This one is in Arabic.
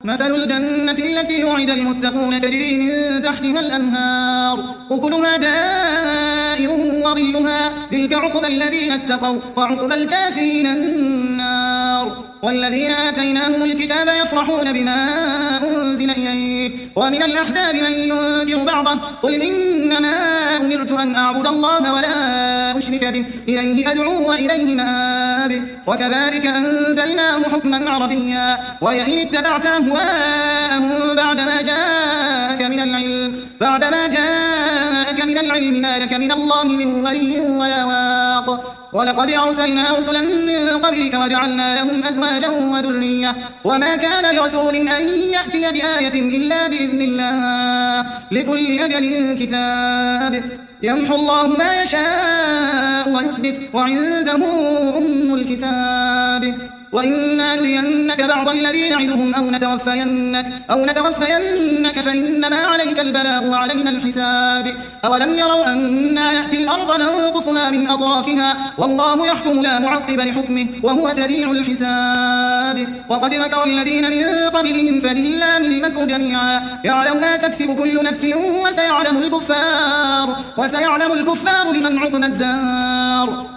مثل الجنة التي وعد المتقون تجري من تحتها الأنهار أكلها دائم وظلها تلك عقبى الذين اتقوا وعقبى الكافرين النار. والذين آتيناهم الكتاب يفرحون بما أنزل إليك ومن الأحزاب من ينكر بعضه قل إنما أمرت أن أعبد الله ولا أشرك به إليه أدعو وإليه مآب. وكذلك أنزلناه حكما عربيا وإن اتبعت أهواءهم بعدما جاءك من العلم ما لك من الله من ولي ولا واق. ولقد أرسلنا رسلا من قبلك وجعلنا لهم أزواجا وذرية وما كان لرسول أن يأتي بآية إلا بإذن الله لكل أجل كتاب يمحو الله ما يشاء ويثبت وعنده أم الكتاب. وإنا نرينك بعض الذي نعدهم أو نتوفينك فإنما عليك البلاغ وعلينا الحساب. أولم يروا أنا نأتي الأرض ننقصها من أطرافها والله يحكم لا معقب لحكمه وهو سريع الحساب. وقد مكر الذين من قبلهم فلله المكر جميعا يعلم ما تكسب كل نفس وسيعلم الكفار لمن عقبى الدار.